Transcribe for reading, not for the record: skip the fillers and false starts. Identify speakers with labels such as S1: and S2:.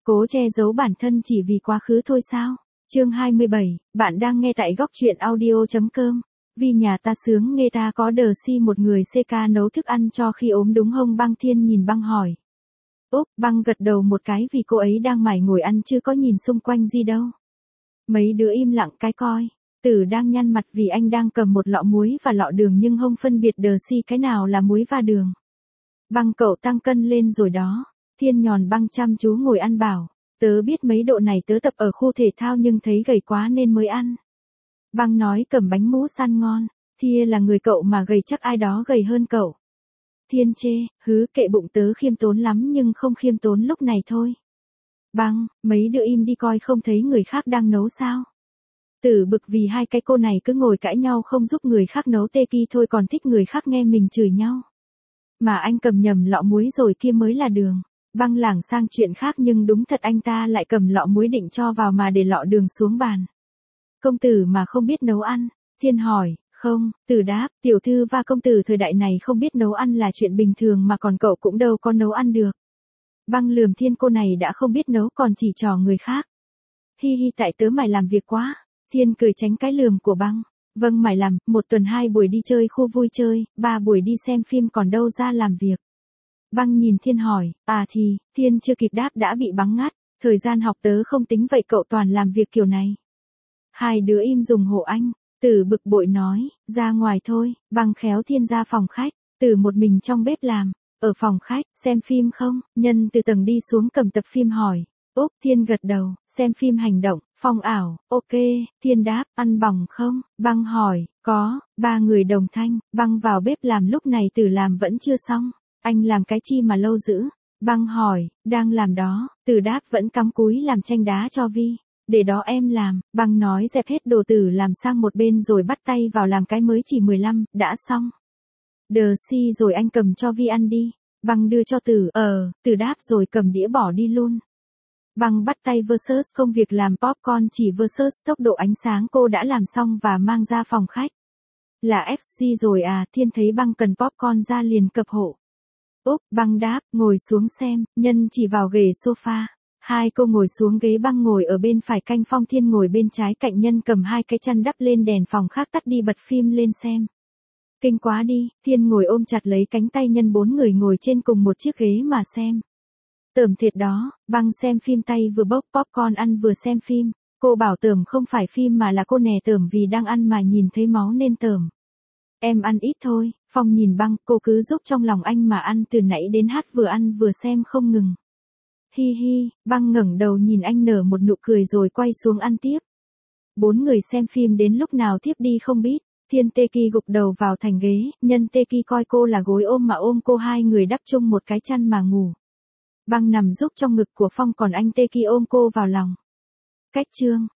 S1: Cố che giấu bản thân chỉ vì quá khứ thôi sao? Chương 27, bạn đang nghe tại góc truyện audio.com. Vì nhà ta sướng nghe ta có đờ si một người CK nấu thức ăn cho khi ốm đúng không? Băng Thiên nhìn Băng hỏi. Úp, Băng gật đầu một cái vì cô ấy đang mải ngồi ăn chứ có nhìn xung quanh gì đâu. Mấy đứa im lặng cái coi. Tử đang nhăn mặt vì anh đang cầm một lọ muối và lọ đường nhưng không phân biệt đờ si cái nào là muối và đường. Băng cậu tăng cân lên rồi đó. Thiên nhòn Băng chăm chú ngồi ăn bảo. Tớ biết mấy độ này tớ tập ở khu thể thao nhưng thấy gầy quá nên mới ăn. Băng nói cầm bánh mũ săn ngon. Thia là người cậu mà gầy chắc ai đó gầy hơn cậu. Thiên chê, hứ kệ bụng tớ khiêm tốn lắm nhưng không khiêm tốn lúc này thôi. Băng, mấy đứa im đi coi không thấy người khác đang nấu sao. Tử bực vì hai cái cô này cứ ngồi cãi nhau không giúp người khác nấu tê ki thôi còn thích người khác nghe mình chửi nhau. Mà anh cầm nhầm lọ muối rồi kia mới là đường. Băng lảng sang chuyện khác nhưng đúng thật anh ta lại cầm lọ muối định cho vào mà để lọ đường xuống bàn. Công tử mà không biết nấu ăn. Thiên hỏi, không, Tử đáp, tiểu thư và công tử thời đại này không biết nấu ăn là chuyện bình thường mà còn cậu cũng đâu có nấu ăn được. Băng lườm Thiên cô này đã không biết nấu còn chỉ trò người khác. Hi hi tại tớ mải làm việc quá. Thiên cười tránh cái lườm của Băng. Vâng mải làm, 1 tuần 2 buổi đi chơi khu vui chơi, 3 buổi đi xem phim còn đâu ra làm việc. Băng nhìn Thiên hỏi, thì, Thiên chưa kịp đáp đã bị Băng ngắt, thời gian học tớ không tính vậy cậu toàn làm việc kiểu này. Hai đứa im dùng hộ anh, Tử bực bội nói, ra ngoài thôi, Băng khéo Thiên ra phòng khách, Tử một mình trong bếp làm, ở phòng khách, xem phim không, Nhân từ tầng đi xuống cầm tập phim hỏi. Úp, Thiên gật đầu, xem phim hành động, phong ảo, ok, Thiên đáp, ăn bỏng không, Băng hỏi, có, 3 người đồng thanh, Băng vào bếp làm lúc này Tử làm vẫn chưa xong, anh làm cái chi mà lâu dữ, Băng hỏi, đang làm đó, Tử đáp vẫn cắm cúi làm chanh đá cho Vi, để đó em làm, Băng nói dẹp hết đồ Tử làm sang một bên rồi bắt tay vào làm cái mới chỉ 15, đã xong. Đờ si rồi anh cầm cho Vi ăn đi, Băng đưa cho Tử, Tử đáp rồi cầm đĩa bỏ đi luôn. Băng bắt tay versus công việc làm popcorn chỉ versus tốc độ ánh sáng cô đã làm xong và mang ra phòng khách. Là FC rồi à, Thiên thấy Băng cần popcorn ra liền cập hộ. Úp, Băng đáp, ngồi xuống xem, Nhân chỉ vào ghế sofa. Hai cô ngồi xuống ghế, Băng ngồi ở bên phải cạnh Phong, Thiên ngồi bên trái cạnh Nhân cầm 2 cái chăn đắp lên đèn phòng khác tắt đi bật phim lên xem. Kinh quá đi, Thiên ngồi ôm chặt lấy cánh tay Nhân 4 người ngồi trên cùng một chiếc ghế mà xem. Tởm thiệt đó, Băng xem phim tay vừa bốc popcorn ăn vừa xem phim, cô bảo tởm không phải phim mà là cô nè tởm vì đang ăn mà nhìn thấy máu nên tởm. Em ăn ít thôi, Phong nhìn Băng, cô cứ giúp trong lòng anh mà ăn từ nãy đến hát vừa ăn vừa xem không ngừng. Hi hi, Băng ngẩng đầu nhìn anh nở một nụ cười rồi quay xuống ăn tiếp. 4 người xem phim đến lúc nào tiếp đi không biết, Thiên Tê Ki gục đầu vào thành ghế, Nhân Tê Ki coi cô là gối ôm mà ôm cô, 2 người đắp chung một cái chăn mà ngủ. Băng nằm giúp trong ngực của Phong còn anh Tê Ki ôm cô vào lòng. Cách chương